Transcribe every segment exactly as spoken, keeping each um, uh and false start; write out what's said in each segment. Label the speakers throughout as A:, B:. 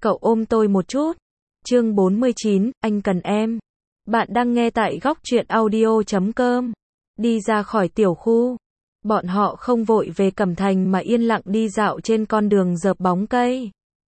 A: Cậu ôm tôi một chút. Chương bốn mươi chín, anh cần em. Bạn đang nghe tại góc truyện audio chấm com. Đi ra khỏi tiểu khu. Bọn họ không vội về Cẩm Thành mà yên lặng đi dạo trên con đường rợp bóng cây.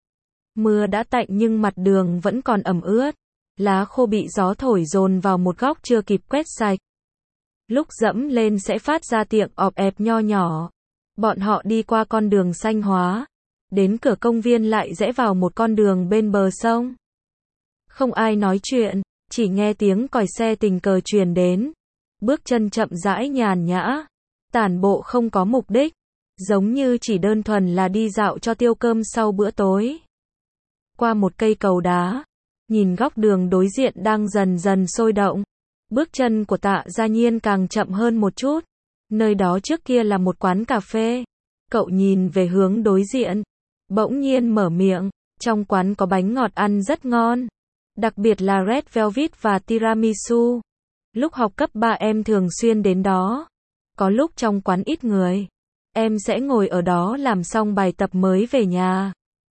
A: Mưa đã tạnh nhưng mặt đường vẫn còn ẩm ướt. Lá khô bị gió thổi dồn vào một góc chưa kịp quét sạch. Lúc dẫm lên sẽ phát ra tiếng ọp ẹp nho nhỏ. Bọn họ đi qua con đường xanh hóa. Đến cửa công viên lại rẽ vào một con đường bên bờ sông. Không ai nói chuyện, chỉ nghe tiếng còi xe tình cờ truyền đến. Bước chân chậm rãi nhàn nhã, tản bộ không có mục đích, giống như chỉ đơn thuần là đi dạo cho tiêu cơm sau bữa tối. Qua một cây cầu đá, nhìn góc đường đối diện đang dần dần sôi động. Bước chân của Tạ Gia Nhiên càng chậm hơn một chút. Nơi đó trước kia là một quán cà phê. Cậu nhìn về hướng đối diện, bỗng nhiên mở miệng, trong quán có bánh ngọt ăn rất ngon, đặc biệt là Red Velvet và Tiramisu. Lúc học cấp ba em thường xuyên đến đó. Có lúc trong quán ít người, em sẽ ngồi ở đó làm xong bài tập mới về nhà.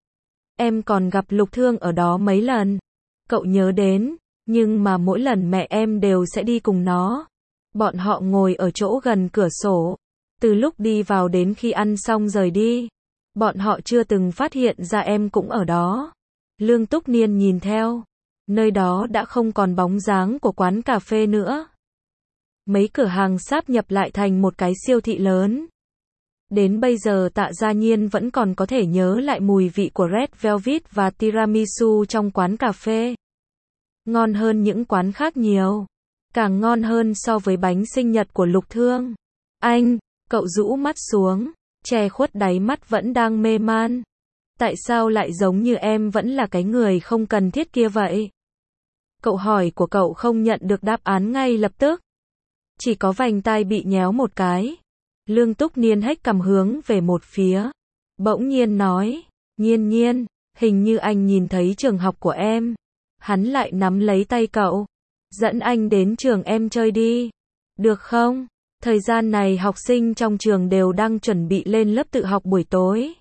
A: Em còn gặp Lục Thương ở đó mấy lần. Cậu nhớ đến, nhưng mà mỗi lần mẹ em đều sẽ đi cùng nó. Bọn họ ngồi ở chỗ gần cửa sổ. Từ lúc đi vào đến khi ăn xong rời đi, bọn họ chưa từng phát hiện ra em cũng ở đó. Lương Túc Niên nhìn theo. Nơi đó đã không còn bóng dáng của quán cà phê nữa. Mấy cửa hàng sáp nhập lại thành một cái siêu thị lớn. Đến bây giờ Tạ Gia Nhiên vẫn còn có thể nhớ lại mùi vị của Red Velvet và Tiramisu trong quán cà phê. Ngon hơn những quán khác nhiều. Càng ngon hơn so với bánh sinh nhật của Lục Thương. Anh, cậu rũ mắt xuống, che khuất đáy mắt vẫn đang mê man. Tại sao lại giống như em vẫn là cái người không cần thiết kia vậy? Cậu hỏi của cậu không nhận được đáp án ngay lập tức. Chỉ có vành tai bị nhéo một cái. Lương Túc Niên hếch cằm hướng về một phía. Bỗng nhiên nói, Nhiên Nhiên, hình như anh nhìn thấy trường học của em. Hắn lại nắm lấy tay cậu. Dẫn anh đến trường em chơi đi. Được không? Thời gian này học sinh trong trường đều đang chuẩn bị lên lớp tự học buổi tối.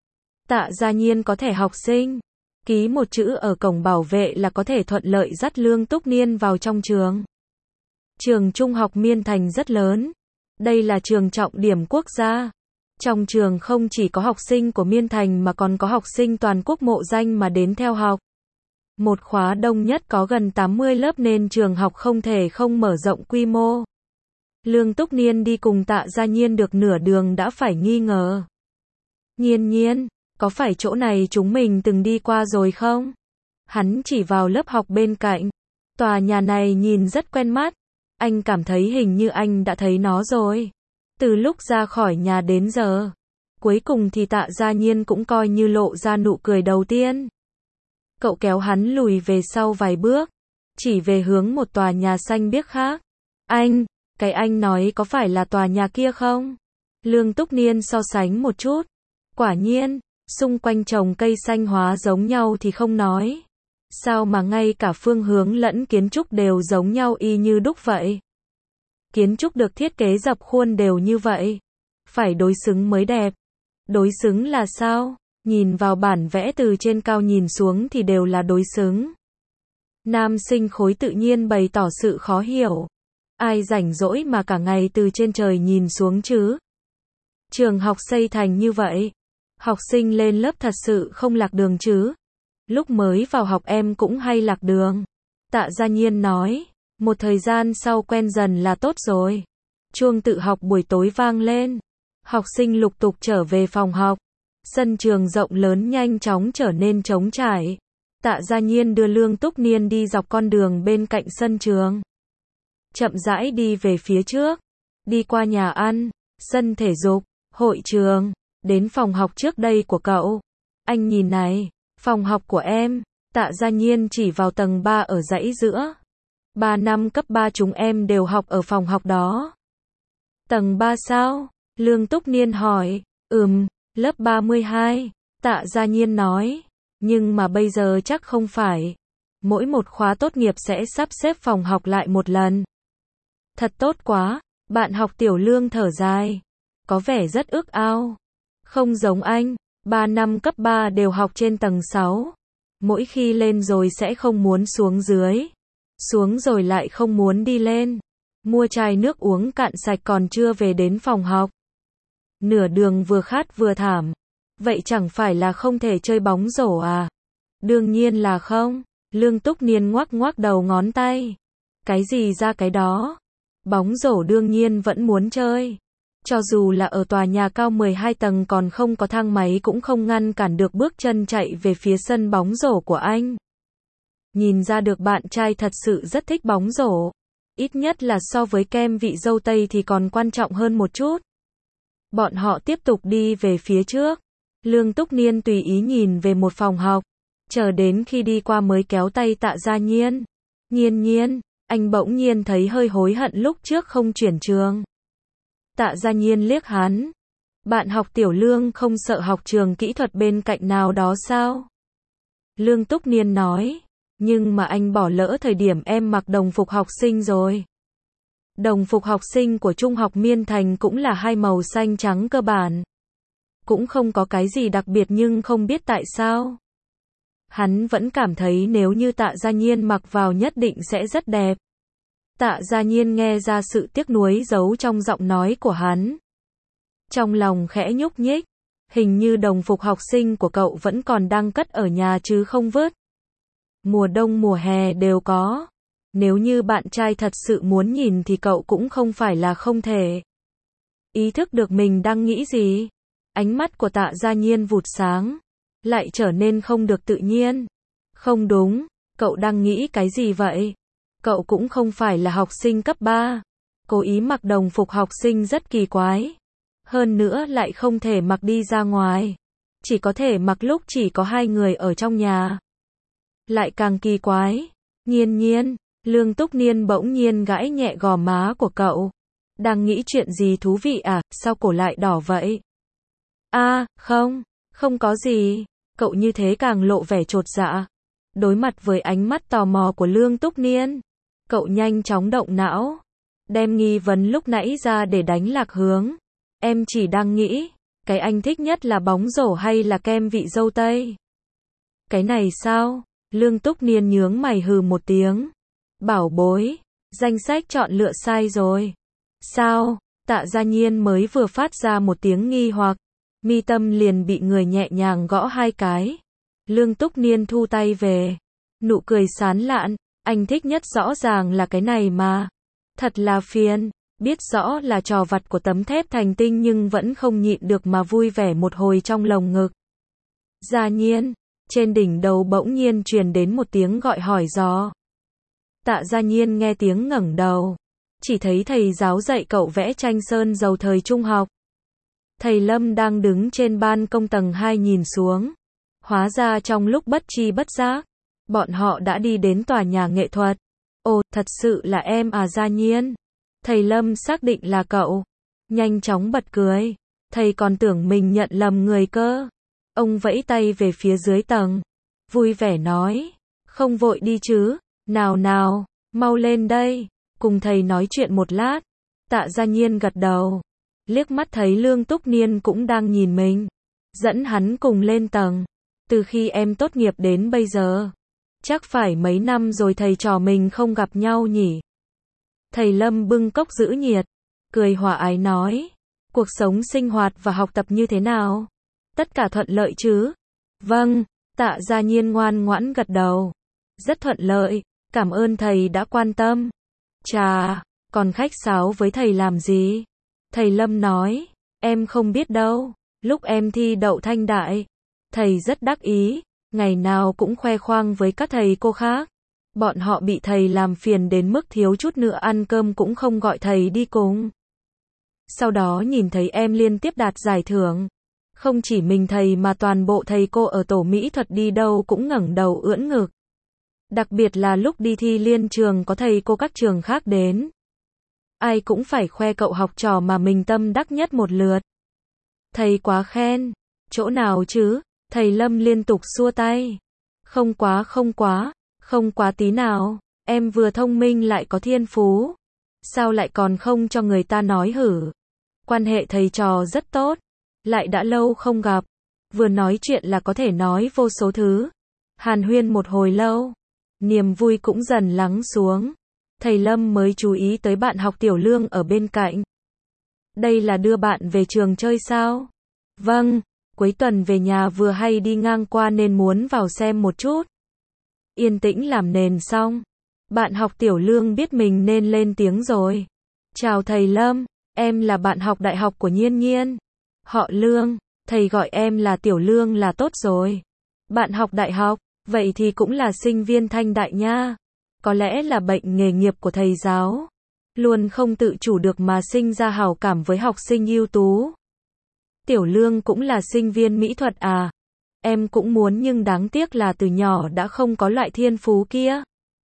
A: Tạ Gia Nhiên có thẻ học sinh. Ký một chữ ở cổng bảo vệ là có thể thuận lợi dắt Lương Túc Niên vào trong trường. Trường Trung học Miên Thành rất lớn. Đây là trường trọng điểm quốc gia. Trong trường không chỉ có học sinh của Miên Thành mà còn có học sinh toàn quốc mộ danh mà đến theo học. Một khóa đông nhất có gần tám mươi lớp nên trường học không thể không mở rộng quy mô. Lương Túc Niên đi cùng Tạ Gia Nhiên được nửa đường đã phải nghi ngờ. Nhiên Nhiên, có phải chỗ này chúng mình từng đi qua rồi không? Hắn chỉ vào lớp học bên cạnh. Tòa nhà này nhìn rất quen mắt. Anh cảm thấy hình như anh đã thấy nó rồi. Từ lúc ra khỏi nhà đến giờ. Cuối cùng thì Tạ Gia Nhiên cũng coi như lộ ra nụ cười đầu tiên. Cậu kéo hắn lùi về sau vài bước. Chỉ về hướng một tòa nhà xanh biếc khác. Anh, cái anh nói có phải là tòa nhà kia không? Lương Túc Niên so sánh một chút. Quả nhiên, xung quanh trồng cây xanh hóa giống nhau thì không nói. Sao mà ngay cả phương hướng lẫn kiến trúc đều giống nhau y như đúc vậy? Kiến trúc được thiết kế dập khuôn đều như vậy. Phải đối xứng mới đẹp. Đối xứng là sao? Nhìn vào bản vẽ từ trên cao nhìn xuống thì đều là đối xứng. Nam sinh khối tự nhiên bày tỏ sự khó hiểu. Ai rảnh rỗi mà cả ngày từ trên trời nhìn xuống chứ? Trường học xây thành như vậy. Học sinh lên lớp thật sự không lạc đường chứ? Lúc mới vào học em cũng hay lạc đường. Tạ Gia Nhiên nói. Một thời gian sau quen dần là tốt rồi. Chuông tự học buổi tối vang lên. Học sinh lục tục trở về phòng học. Sân trường rộng lớn nhanh chóng trở nên trống trải. Tạ Gia Nhiên đưa Lương Túc Niên đi dọc con đường bên cạnh sân trường. Chậm rãi đi về phía trước. Đi qua nhà ăn, sân thể dục, hội trường, đến phòng học trước đây của cậu. Anh nhìn này, phòng học của em. Tạ Gia Nhiên chỉ vào tầng ba ở dãy giữa. Ba năm cấp ba chúng em đều học ở phòng học đó. Tầng ba sao? Lương Túc Niên hỏi. Ừm, lớp ba mươi hai. Tạ Gia Nhiên nói. Nhưng mà bây giờ chắc không phải. Mỗi một khóa tốt nghiệp sẽ sắp xếp phòng học lại một lần. Thật tốt quá. Bạn học Tiểu Lương thở dài. Có vẻ rất ước ao. Không giống anh. Ba năm cấp ba đều học trên tầng sáu. Mỗi khi lên rồi sẽ không muốn xuống dưới. Xuống rồi lại không muốn đi lên. Mua chai nước uống cạn sạch còn chưa về đến phòng học. Nửa đường vừa khát vừa thảm. Vậy chẳng phải là không thể chơi bóng rổ à? Đương nhiên là không. Lương Túc Niên ngoắc ngoắc đầu ngón tay. Cái gì ra cái đó? Bóng rổ đương nhiên vẫn muốn chơi. Cho dù là ở tòa nhà cao mười hai tầng còn không có thang máy cũng không ngăn cản được bước chân chạy về phía sân bóng rổ của anh. Nhìn ra được bạn trai thật sự rất thích bóng rổ. Ít nhất là so với kem vị dâu tây thì còn quan trọng hơn một chút. Bọn họ tiếp tục đi về phía trước. Lương Túc Niên tùy ý nhìn về một phòng học. Chờ đến khi đi qua mới kéo tay Tạ Gia Nhiên. Nhiên nhiên, anh bỗng nhiên thấy hơi hối hận lúc trước không chuyển trường. Tạ Gia Nhiên liếc hắn. Bạn học tiểu Lương không sợ học trường kỹ thuật bên cạnh nào đó sao? Lương Túc Niên nói. Nhưng mà anh bỏ lỡ thời điểm em mặc đồng phục học sinh rồi. Đồng phục học sinh của Trung học Miên Thành cũng là hai màu xanh trắng cơ bản. Cũng không có cái gì đặc biệt nhưng không biết tại sao. Hắn vẫn cảm thấy nếu như Tạ Gia Nhiên mặc vào nhất định sẽ rất đẹp. Tạ Gia Nhiên nghe ra sự tiếc nuối giấu trong giọng nói của hắn. Trong lòng khẽ nhúc nhích. Hình như đồng phục học sinh của cậu vẫn còn đang cất ở nhà chứ không vứt. Mùa đông mùa hè đều có. Nếu như bạn trai thật sự muốn nhìn thì cậu cũng không phải là không thể. Ý thức được mình đang nghĩ gì. Ánh mắt của Tạ Gia Nhiên vụt sáng. Lại trở nên không được tự nhiên. Không đúng, cậu đang nghĩ cái gì vậy? Cậu cũng không phải là học sinh cấp ba. Cố ý mặc đồng phục học sinh rất kỳ quái. Hơn nữa lại không thể mặc đi ra ngoài. Chỉ có thể mặc lúc chỉ có hai người ở trong nhà. Lại càng kỳ quái. Nhiên nhiên, Lương Túc Niên bỗng nhiên gãi nhẹ gò má của cậu. Đang nghĩ chuyện gì thú vị à, sao cổ lại đỏ vậy? À, không, không có gì. Cậu như thế càng lộ vẻ chột dạ. Đối mặt với ánh mắt tò mò của Lương Túc Niên, cậu nhanh chóng động não. Đem nghi vấn lúc nãy ra để đánh lạc hướng. Em chỉ đang nghĩ, cái anh thích nhất là bóng rổ hay là kem vị dâu tây? Cái này sao? Lương Túc Niên nhướng mày hừ một tiếng. Bảo bối, danh sách chọn lựa sai rồi. Sao? Tạ Gia Nhiên mới vừa phát ra một tiếng nghi hoặc. Mi tâm liền bị người nhẹ nhàng gõ hai cái. Lương Túc Niên thu tay về. Nụ cười sán lạn. Anh thích nhất rõ ràng là cái này mà. Thật là phiền. Biết rõ là trò vặt của tấm thép thành tinh nhưng vẫn không nhịn được mà vui vẻ một hồi trong lồng ngực. Gia Nhiên. Trên đỉnh đầu bỗng nhiên truyền đến một tiếng gọi hỏi dò. Tạ Gia Nhiên nghe tiếng ngẩng đầu. Chỉ thấy thầy giáo dạy cậu vẽ tranh sơn dầu thời trung học. Thầy Lâm đang đứng trên ban công tầng hai nhìn xuống. Hóa ra trong lúc bất tri bất giác, bọn họ đã đi đến tòa nhà nghệ thuật. Ồ, thật sự là em à Gia Nhiên. Thầy Lâm xác định là cậu. Nhanh chóng bật cười. Thầy còn tưởng mình nhận lầm người cơ. Ông vẫy tay về phía dưới tầng. Vui vẻ nói. Không vội đi chứ. Nào nào, mau lên đây. Cùng thầy nói chuyện một lát. Tạ Gia Nhiên gật đầu. Liếc mắt thấy Lương Túc Niên cũng đang nhìn mình. Dẫn hắn cùng lên tầng. Từ khi em tốt nghiệp đến bây giờ. Chắc phải mấy năm rồi thầy trò mình không gặp nhau nhỉ. Thầy Lâm bưng cốc giữ nhiệt. Cười hòa ái nói. Cuộc sống sinh hoạt và học tập như thế nào? Tất cả thuận lợi chứ? Vâng, Tạ Gia Nhiên ngoan ngoãn gật đầu. Rất thuận lợi, cảm ơn thầy đã quan tâm. Chà, còn khách sáo với thầy làm gì? Thầy Lâm nói, em không biết đâu, lúc em thi đậu Thanh Đại, thầy rất đắc ý, ngày nào cũng khoe khoang với các thầy cô khác. Bọn họ bị thầy làm phiền đến mức thiếu chút nữa ăn cơm cũng không gọi thầy đi cùng. Sau đó nhìn thấy em liên tiếp đạt giải thưởng. Không chỉ mình thầy mà toàn bộ thầy cô ở tổ mỹ thuật đi đâu cũng ngẩng đầu ưỡn ngực. Đặc biệt là lúc đi thi liên trường có thầy cô các trường khác đến. Ai cũng phải khoe cậu học trò mà mình tâm đắc nhất một lượt. Thầy quá khen. Chỗ nào chứ? Thầy Lâm liên tục xua tay. Không quá không quá, không quá tí nào. Em vừa thông minh lại có thiên phú. Sao lại còn không cho người ta nói hử? Quan hệ thầy trò rất tốt. Lại đã lâu không gặp. Vừa nói chuyện là có thể nói vô số thứ. Hàn huyên một hồi lâu, niềm vui cũng dần lắng xuống. Thầy Lâm mới chú ý tới bạn học Tiểu Lương ở bên cạnh. Đây là đưa bạn về trường chơi sao? Vâng, cuối tuần về nhà vừa hay đi ngang qua nên muốn vào xem một chút. Yên tĩnh làm nền xong, bạn học Tiểu Lương biết mình nên lên tiếng rồi. Chào thầy Lâm, em là bạn học đại học của Nhiên Nhiên. Họ Lương, thầy gọi em là Tiểu Lương là tốt rồi. Bạn học đại học, vậy thì cũng là sinh viên Thanh Đại nha. Có lẽ là bệnh nghề nghiệp của thầy giáo. Luôn không tự chủ được mà sinh ra hảo cảm với học sinh ưu tú. Tiểu Lương cũng là sinh viên mỹ thuật à? Em cũng muốn nhưng đáng tiếc là từ nhỏ đã không có loại thiên phú kia.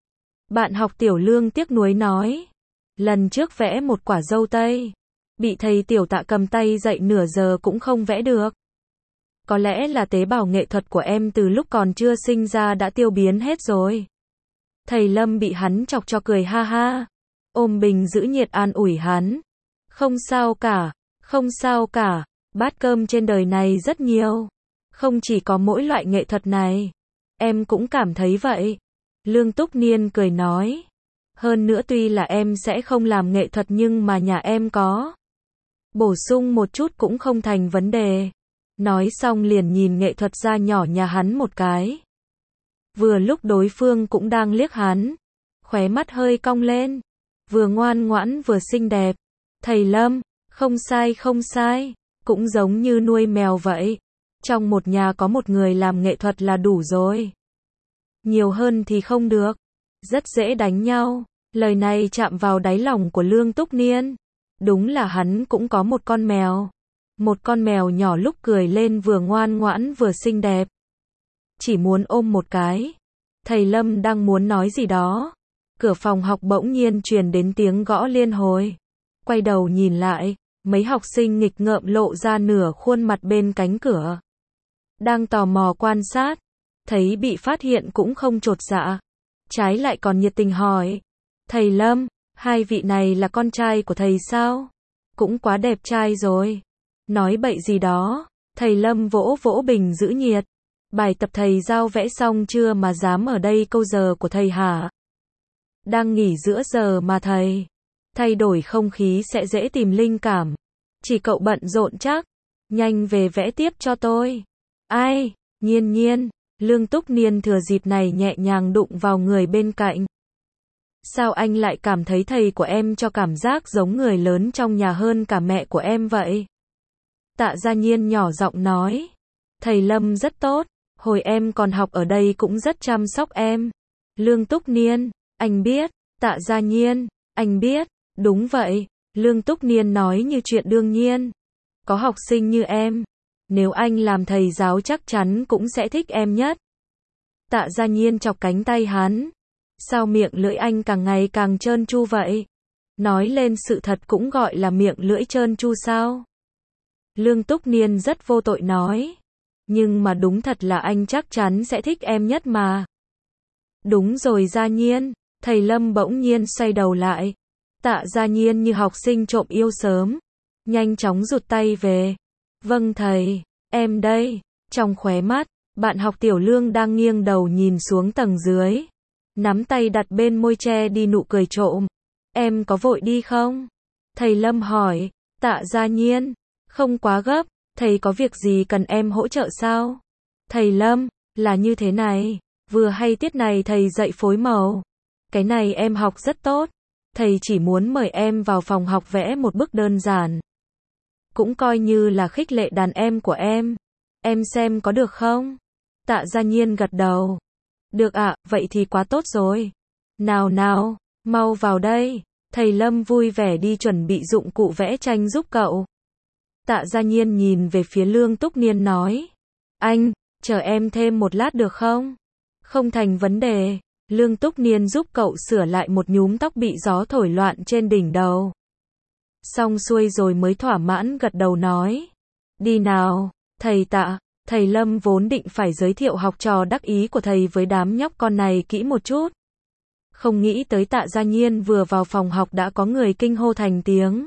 A: Bạn học Tiểu Lương tiếc nuối nói. Lần trước vẽ một quả dâu tây, bị thầy Tiểu Tạ cầm tay dạy nửa giờ cũng không vẽ được. Có lẽ là tế bào nghệ thuật của em từ lúc còn chưa sinh ra đã tiêu biến hết rồi. Thầy Lâm bị hắn chọc cho cười ha ha. Ôm bình giữ nhiệt an ủi hắn. Không sao cả, không sao cả, bát cơm trên đời này rất nhiều. Không chỉ có mỗi loại nghệ thuật này. Em cũng cảm thấy vậy. Lương Túc Niên cười nói. Hơn nữa tuy là em sẽ không làm nghệ thuật nhưng mà nhà em có. Bổ sung một chút cũng không thành vấn đề. Nói xong liền nhìn nghệ thuật gia nhỏ nhà hắn một cái. Vừa lúc đối phương cũng đang liếc hắn. Khóe mắt hơi cong lên. Vừa ngoan ngoãn vừa xinh đẹp. Thầy Lâm, không sai không sai. Cũng giống như nuôi mèo vậy. Trong một nhà có một người làm nghệ thuật là đủ rồi. Nhiều hơn thì không được. Rất dễ đánh nhau. Lời này chạm vào đáy lòng của Lương Túc Niên. Đúng là hắn cũng có một con mèo. Một con mèo nhỏ lúc cười lên vừa ngoan ngoãn vừa xinh đẹp. Chỉ muốn ôm một cái. Thầy Lâm đang muốn nói gì đó. Cửa phòng học bỗng nhiên truyền đến tiếng gõ liên hồi. Quay đầu nhìn lại, mấy học sinh nghịch ngợm lộ ra nửa khuôn mặt bên cánh cửa. Đang tò mò quan sát. Thấy bị phát hiện cũng không chột dạ. Trái lại còn nhiệt tình hỏi. Thầy Lâm, hai vị này là con trai của thầy sao? Cũng quá đẹp trai rồi. Nói bậy gì đó. Thầy Lâm vỗ vỗ bình giữ nhiệt. Bài tập thầy giao vẽ xong chưa mà dám ở đây câu giờ của thầy hả? Đang nghỉ giữa giờ mà thầy. Thay đổi không khí sẽ dễ tìm linh cảm. Chỉ cậu bận rộn chắc. Nhanh về vẽ tiếp cho tôi. Ai? Nhiên Nhiên. Lương Túc Niên thừa dịp này nhẹ nhàng đụng vào người bên cạnh. Sao anh lại cảm thấy thầy của em cho cảm giác giống người lớn trong nhà hơn cả mẹ của em vậy? Tạ Gia Nhiên nhỏ giọng nói. Thầy Lâm rất tốt. Hồi em còn học ở đây cũng rất chăm sóc em. Lương Túc Niên. Anh biết. Tạ Gia Nhiên. Anh biết. Đúng vậy. Lương Túc Niên nói như chuyện đương nhiên. Có học sinh như em. Nếu anh làm thầy giáo chắc chắn cũng sẽ thích em nhất. Tạ Gia Nhiên chọc cánh tay hắn. Sao miệng lưỡi anh càng ngày càng trơn tru vậy? Nói lên sự thật cũng gọi là miệng lưỡi trơn tru sao? Lương Túc Niên rất vô tội nói. Nhưng mà đúng thật là anh chắc chắn sẽ thích em nhất mà. Đúng rồi Gia Nhiên. Thầy Lâm bỗng nhiên xoay đầu lại. Tạ Gia Nhiên như học sinh trộm yêu sớm. Nhanh chóng rụt tay về. Vâng thầy, em đây. Trong khóe mắt, bạn học Tiểu Lương đang nghiêng đầu nhìn xuống tầng dưới. Nắm tay đặt bên môi che đi nụ cười trộm. Em có vội đi không? Thầy Lâm hỏi. Tạ Gia Nhiên. Không quá gấp. Thầy có việc gì cần em hỗ trợ sao? Thầy Lâm. Là như thế này. Vừa hay tiết này thầy dạy phối màu. Cái này em học rất tốt. Thầy chỉ muốn mời em vào phòng học vẽ một bức đơn giản. Cũng coi như là khích lệ đàn em của em. Em xem có được không? Tạ Gia Nhiên gật đầu. Được ạ, à, vậy thì quá tốt rồi. Nào nào, mau vào đây. Thầy Lâm vui vẻ đi chuẩn bị dụng cụ vẽ tranh giúp cậu. Tạ Gia Nhiên nhìn về phía Lương Túc Niên nói. Anh, chờ em thêm một lát được không? Không thành vấn đề. Lương Túc Niên giúp cậu sửa lại một nhúm tóc bị gió thổi loạn trên đỉnh đầu. Xong xuôi rồi mới thỏa mãn gật đầu nói. Đi nào, thầy Tạ. Thầy Lâm vốn định phải giới thiệu học trò đắc ý của thầy với đám nhóc con này kỹ một chút. Không nghĩ tới Tạ Gia Nhiên vừa vào phòng học đã có người kinh hô thành tiếng.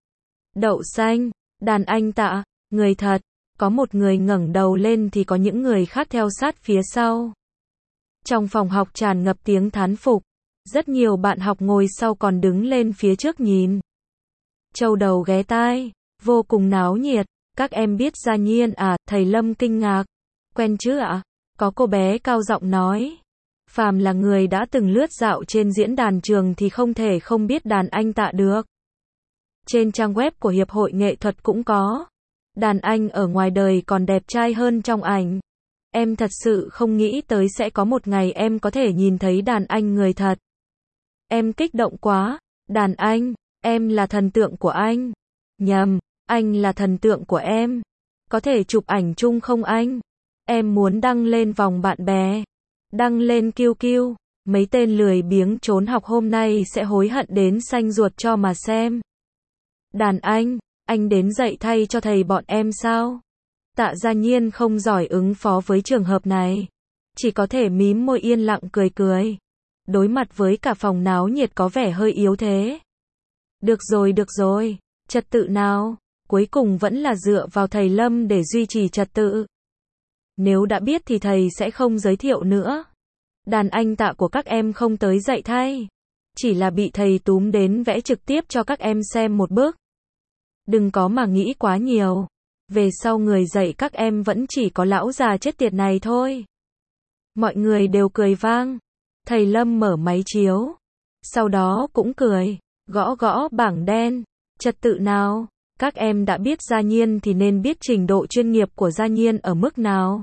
A: Đậu xanh, đàn anh Tạ, người thật. Có một người ngẩng đầu lên thì có những người khác theo sát phía sau. Trong phòng học tràn ngập tiếng thán phục. Rất nhiều bạn học ngồi sau còn đứng lên phía trước nhìn. Châu đầu ghé tai, vô cùng náo nhiệt. Các em biết Gia Nhiên à? Thầy Lâm kinh ngạc. Quen chứ ạ? Có cô bé cao giọng nói. Phàm là người đã từng lướt dạo trên diễn đàn trường thì không thể không biết đàn anh Tạ được. Trên trang web của Hiệp hội Nghệ thuật cũng có. Đàn anh ở ngoài đời còn đẹp trai hơn trong ảnh. Em thật sự không nghĩ tới sẽ có một ngày em có thể nhìn thấy đàn anh người thật. Em kích động quá. Đàn anh, em là thần tượng của anh. Nhầm, anh là thần tượng của em. Có thể chụp ảnh chung không anh? Em muốn đăng lên vòng bạn bè. Đăng lên kiu kiu. Mấy tên lười biếng trốn học hôm nay sẽ hối hận đến xanh ruột cho mà xem. Đàn anh, anh đến dạy thay cho thầy bọn em sao? Tạ Gia Nhiên không giỏi ứng phó với trường hợp này. Chỉ có thể mím môi yên lặng cười cười. Đối mặt với cả phòng náo nhiệt có vẻ hơi yếu thế. Được rồi được rồi, trật tự nào? Cuối cùng vẫn là dựa vào thầy Lâm để duy trì trật tự. Nếu đã biết thì thầy sẽ không giới thiệu nữa. Đàn anh Tạ của các em không tới dạy thay. Chỉ là bị thầy túm đến vẽ trực tiếp cho các em xem một bước. Đừng có mà nghĩ quá nhiều. Về sau người dạy các em vẫn chỉ có lão già chết tiệt này thôi. Mọi người đều cười vang. Thầy Lâm mở máy chiếu. Sau đó cũng cười. Gõ gõ bảng đen. Trật tự nào? Các em đã biết Gia Nhiên thì nên biết trình độ chuyên nghiệp của Gia Nhiên ở mức nào.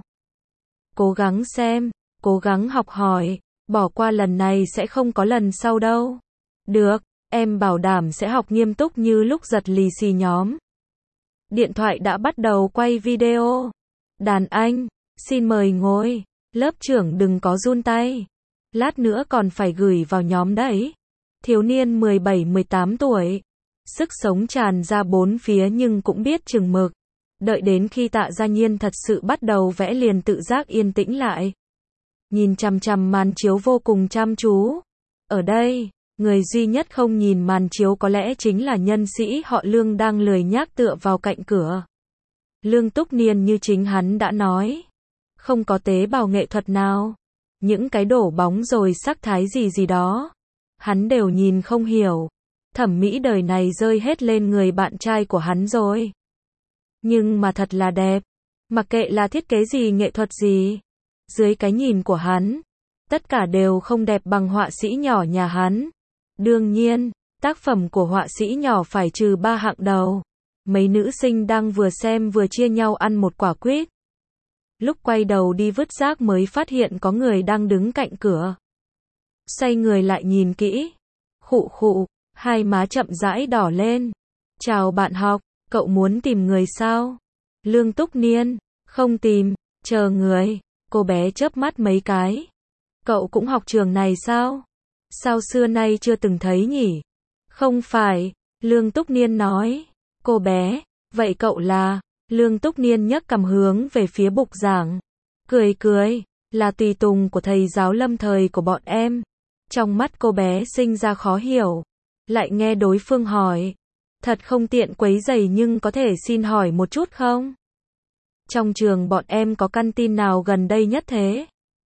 A: Cố gắng xem. Cố gắng học hỏi. Bỏ qua lần này sẽ không có lần sau đâu. Được. Em bảo đảm sẽ học nghiêm túc như lúc giật lì xì nhóm. Điện thoại đã bắt đầu quay video. Đàn anh, xin mời ngồi. Lớp trưởng đừng có run tay. Lát nữa còn phải gửi vào nhóm đấy. Thiếu niên mười bảy mười tám tuổi. Sức sống tràn ra bốn phía nhưng cũng biết chừng mực. Đợi đến khi Tạ Gia Nhiên thật sự bắt đầu vẽ liền tự giác yên tĩnh lại. Nhìn chằm chằm màn chiếu vô cùng chăm chú. Ở đây, người duy nhất không nhìn màn chiếu có lẽ chính là nhân sĩ họ Lương đang lười nhác tựa vào cạnh cửa. Lương Túc Niên như chính hắn đã nói. Không có tế bào nghệ thuật nào. Những cái đổ bóng rồi sắc thái gì gì đó. Hắn đều nhìn không hiểu. Thẩm mỹ đời này rơi hết lên người bạn trai của hắn rồi. Nhưng mà thật là đẹp. Mặc kệ là thiết kế gì nghệ thuật gì. Dưới cái nhìn của hắn. Tất cả đều không đẹp bằng họa sĩ nhỏ nhà hắn. Đương nhiên, tác phẩm của họa sĩ nhỏ phải trừ ba hạng đầu. Mấy nữ sinh đang vừa xem vừa chia nhau ăn một quả quýt. Lúc quay đầu đi vứt rác mới phát hiện có người đang đứng cạnh cửa. Xoay người lại nhìn kỹ. Khụ khụ, hai má chậm rãi đỏ lên. Chào bạn học, cậu muốn tìm người sao? Lương Túc Niên, không tìm, chờ người. Cô bé chớp mắt mấy cái. Cậu cũng học trường này sao? Sao xưa nay chưa từng thấy nhỉ? Không phải, Lương Túc Niên nói. Cô bé, vậy cậu là? Lương Túc Niên nhấc cằm hướng về phía bục giảng. Cười cười, là tùy tùng của thầy giáo Lâm thời của bọn em. Trong mắt cô bé sinh ra khó hiểu. Lại nghe đối phương hỏi. Thật không tiện quấy rầy nhưng có thể xin hỏi một chút không? Trong trường bọn em có căn tin nào gần đây nhất thế?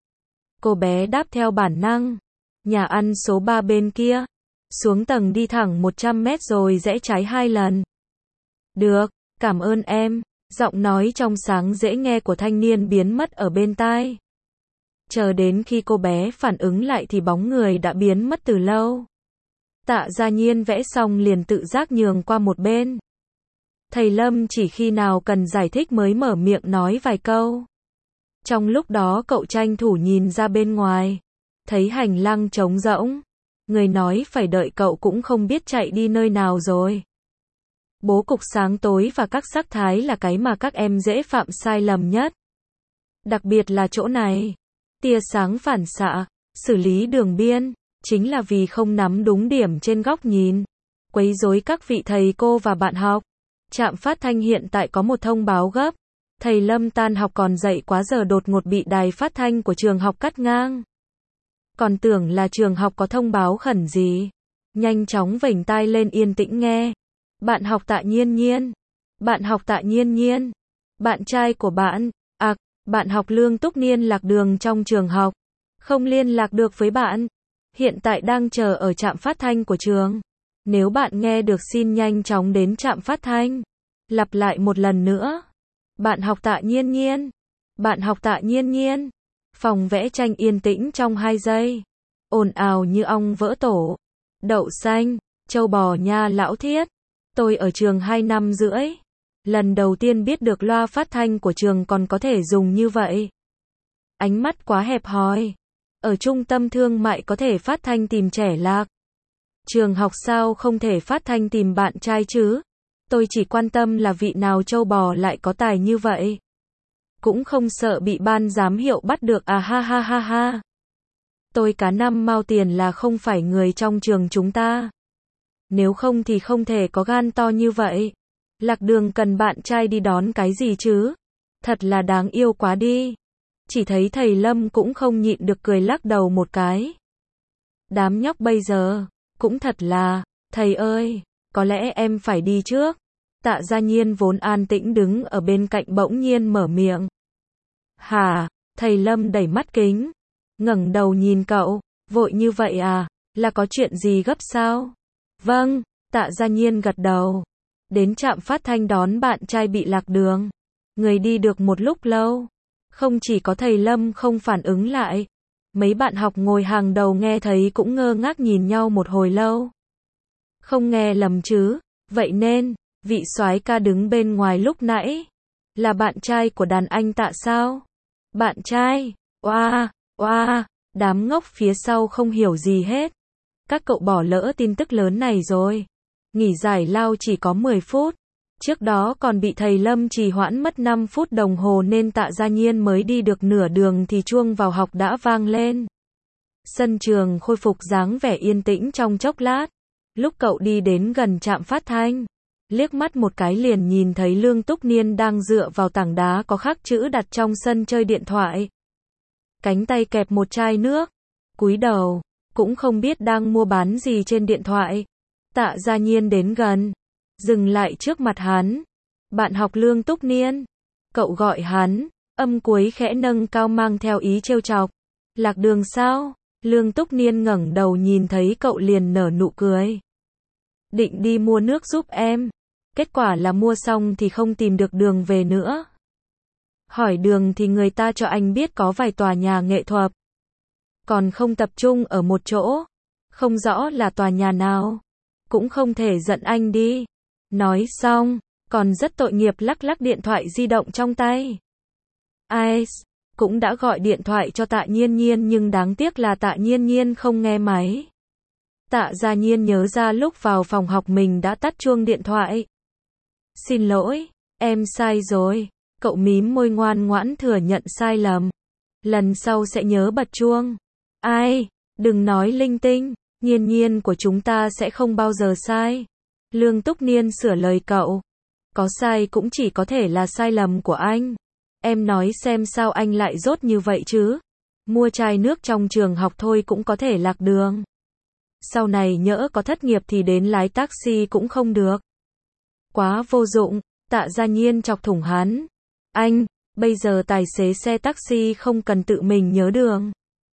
A: Cô bé đáp theo bản năng. Nhà ăn số ba bên kia. Xuống tầng đi thẳng một trăm mét rồi rẽ trái hai lần. Được, cảm ơn em. Giọng nói trong sáng dễ nghe của thanh niên biến mất ở bên tai. Chờ đến khi cô bé phản ứng lại thì bóng người đã biến mất từ lâu. Tạ Gia Nhiên vẽ xong liền tự giác nhường qua một bên. Thầy Lâm chỉ khi nào cần giải thích mới mở miệng nói vài câu. Trong lúc đó cậu tranh thủ nhìn ra bên ngoài. Thấy hành lang trống rỗng. Người nói phải đợi cậu cũng không biết chạy đi nơi nào rồi. Bố cục sáng tối và các sắc thái là cái mà các em dễ phạm sai lầm nhất. Đặc biệt là chỗ này. Tia sáng phản xạ, xử lý đường biên, chính là vì không nắm đúng điểm trên góc nhìn. Quấy rối các vị thầy cô và bạn học. Trạm phát thanh hiện tại có một thông báo gấp. Thầy Lâm tan học còn dậy quá giờ đột ngột bị đài phát thanh của trường học cắt ngang. Còn tưởng là trường học có thông báo khẩn gì. Nhanh chóng vểnh tai lên yên tĩnh nghe. Bạn học Tạ Nhiên Nhiên. Bạn học Tạ Nhiên Nhiên. Bạn trai của bạn. À, bạn học Lương Túc Niên lạc đường trong trường học. không liên lạc được với bạn. Hiện tại đang chờ ở trạm phát thanh của trường. Nếu bạn nghe được xin nhanh chóng đến trạm phát thanh. Lặp lại một lần nữa. Bạn học Tạ Nhiên Nhiên. Bạn học Tạ Nhiên Nhiên. Phòng vẽ tranh yên tĩnh trong hai giây. Ồn ào như ong vỡ tổ. Đậu xanh, châu bò nha lão thiết. Tôi ở trường hai năm rưỡi. Lần đầu tiên biết được loa phát thanh của trường còn có thể dùng như vậy. Ánh mắt quá hẹp hòi. Ở trung tâm thương mại có thể phát thanh tìm trẻ lạc. Trường học sao không thể phát thanh tìm bạn trai chứ? Tôi chỉ quan tâm là vị nào châu bò lại có tài như vậy. Cũng không sợ bị ban giám hiệu bắt được à ha ha ha ha. Tôi cá năm mao tiền là không phải người trong trường chúng ta. Nếu không thì không thể có gan to như vậy. Lạc đường cần bạn trai đi đón cái gì chứ? Thật là đáng yêu quá đi. Chỉ thấy thầy Lâm cũng không nhịn được cười lắc đầu một cái. Đám nhóc bây giờ, cũng thật là, thầy ơi, có lẽ em phải đi trước. Tạ Gia Nhiên vốn an tĩnh đứng ở bên cạnh bỗng nhiên mở miệng. Hả, thầy Lâm đẩy mắt kính, ngẩng đầu nhìn cậu, vội như vậy à, là có chuyện gì gấp sao? Vâng, Tạ Gia Nhiên gật đầu. Đến trạm phát thanh đón bạn trai bị lạc đường. Người đi được một lúc lâu. Không chỉ có thầy Lâm không phản ứng lại. Mấy bạn học ngồi hàng đầu nghe thấy cũng ngơ ngác nhìn nhau một hồi lâu. Không nghe lầm chứ, vậy nên, vị soái ca đứng bên ngoài lúc nãy, là bạn trai của đàn anh Tạ sao? Bạn trai, oa, oa, đám ngốc phía sau không hiểu gì hết. Các cậu bỏ lỡ tin tức lớn này rồi. Nghỉ giải lao chỉ có mười phút. Trước đó còn bị thầy Lâm trì hoãn mất năm phút đồng hồ nên Tạ Gia Nhiên mới đi được nửa đường thì chuông vào học đã vang lên. Sân trường khôi phục dáng vẻ yên tĩnh trong chốc lát. Lúc cậu đi đến gần trạm phát thanh, liếc mắt một cái liền nhìn thấy Lương Túc Niên đang dựa vào tảng đá có khắc chữ đặt trong sân chơi điện thoại. Cánh tay kẹp một chai nước, cúi đầu, cũng không biết đang mua bán gì trên điện thoại. Tạ Gia Nhiên đến gần, dừng lại trước mặt hắn. Bạn học Lương Túc Niên. Cậu gọi hắn, âm cuối khẽ nâng cao mang theo ý trêu chọc. Lạc đường sao? Lương Túc Niên ngẩng đầu nhìn thấy cậu liền nở nụ cười. Định đi mua nước giúp em. Kết quả là mua xong thì không tìm được đường về nữa. Hỏi đường thì người ta cho anh biết có vài tòa nhà nghệ thuật. Còn không tập trung ở một chỗ. Không rõ là tòa nhà nào. Cũng không thể giận anh đi. Nói xong, còn rất tội nghiệp lắc lắc điện thoại di động trong tay. Ai, cũng đã gọi điện thoại cho Tạ Nhiên Nhiên nhưng đáng tiếc là Tạ Nhiên Nhiên không nghe máy. Tạ Gia Nhiên nhớ ra lúc vào phòng học mình đã tắt chuông điện thoại. Xin lỗi, em sai rồi. Cậu mím môi ngoan ngoãn thừa nhận sai lầm. Lần sau sẽ nhớ bật chuông. Ai, đừng nói linh tinh, Nhiên Nhiên của chúng ta sẽ không bao giờ sai. Lương Túc Niên sửa lời cậu. Có sai cũng chỉ có thể là sai lầm của anh. Em nói xem sao anh lại dốt như vậy chứ. Mua chai nước trong trường học thôi cũng có thể lạc đường. Sau này nhỡ có thất nghiệp thì đến lái taxi cũng không được. Quá vô dụng, Tạ Gia Nhiên chọc thủng hắn. Anh, bây giờ tài xế xe taxi không cần tự mình nhớ đường.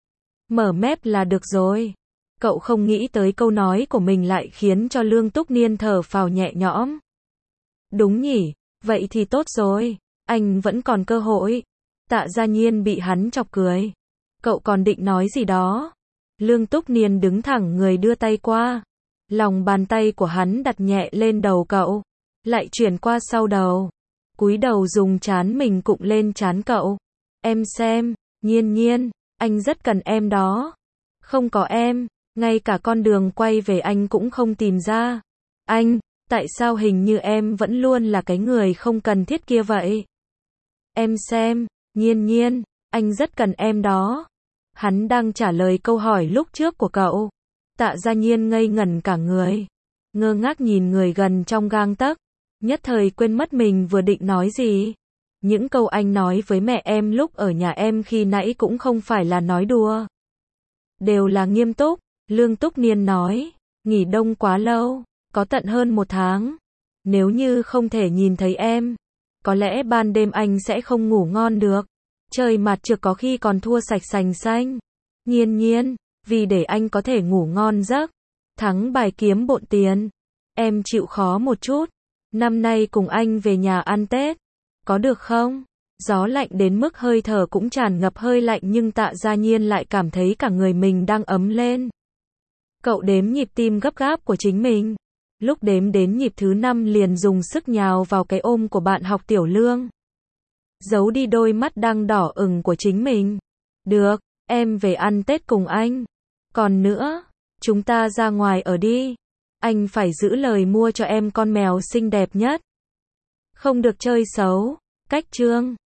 A: Mở map là được rồi. Cậu không nghĩ tới câu nói của mình lại khiến cho Lương Túc Niên thở phào nhẹ nhõm. Đúng nhỉ, vậy thì tốt rồi, anh vẫn còn cơ hội. Tạ Gia Nhiên bị hắn chọc cười. Cậu còn định nói gì đó? Lương Túc Niên đứng thẳng người đưa tay qua. Lòng bàn tay của hắn đặt nhẹ lên đầu cậu, lại chuyển qua sau đầu. Cúi đầu dùng trán mình cụng lên trán cậu. Em xem, Nhiên Nhiên, anh rất cần em đó. Không có em, ngay cả con đường quay về anh cũng không tìm ra. Anh, tại sao hình như em vẫn luôn là cái người không cần thiết kia vậy? Em xem, Nhiên Nhiên, anh rất cần em đó. Hắn đang trả lời câu hỏi lúc trước của cậu. Tạ Gia Nhiên ngây ngẩn cả người. Ngơ ngác nhìn người gần trong gang tấc. Nhất thời quên mất mình vừa định nói gì. Những câu anh nói với mẹ em lúc ở nhà em khi nãy cũng không phải là nói đùa. Đều là nghiêm túc. Lương Túc Niên nói. Nghỉ đông quá lâu, có tận hơn một tháng. Nếu như không thể nhìn thấy em, có lẽ ban đêm anh sẽ không ngủ ngon được. Trời mặt trược có khi còn thua sạch sành xanh. Nhiên nhiên, vì để anh có thể ngủ ngon giấc, thắng bài kiếm bộn tiền, em chịu khó một chút, năm nay cùng anh về nhà ăn Tết, có được không? Gió lạnh đến mức hơi thở cũng tràn ngập hơi lạnh nhưng Tạ Gia Nhiên lại cảm thấy cả người mình đang ấm lên. Cậu đếm nhịp tim gấp gáp của chính mình. Lúc đếm đến nhịp thứ năm liền dùng sức nhào vào cái ôm của bạn học Tiểu Lương. Giấu đi đôi mắt đang đỏ ửng của chính mình. Được, em về ăn Tết cùng anh. Còn nữa, chúng ta ra ngoài ở đi. Anh phải giữ lời mua cho em con mèo xinh đẹp nhất. Không được chơi xấu. Cách chương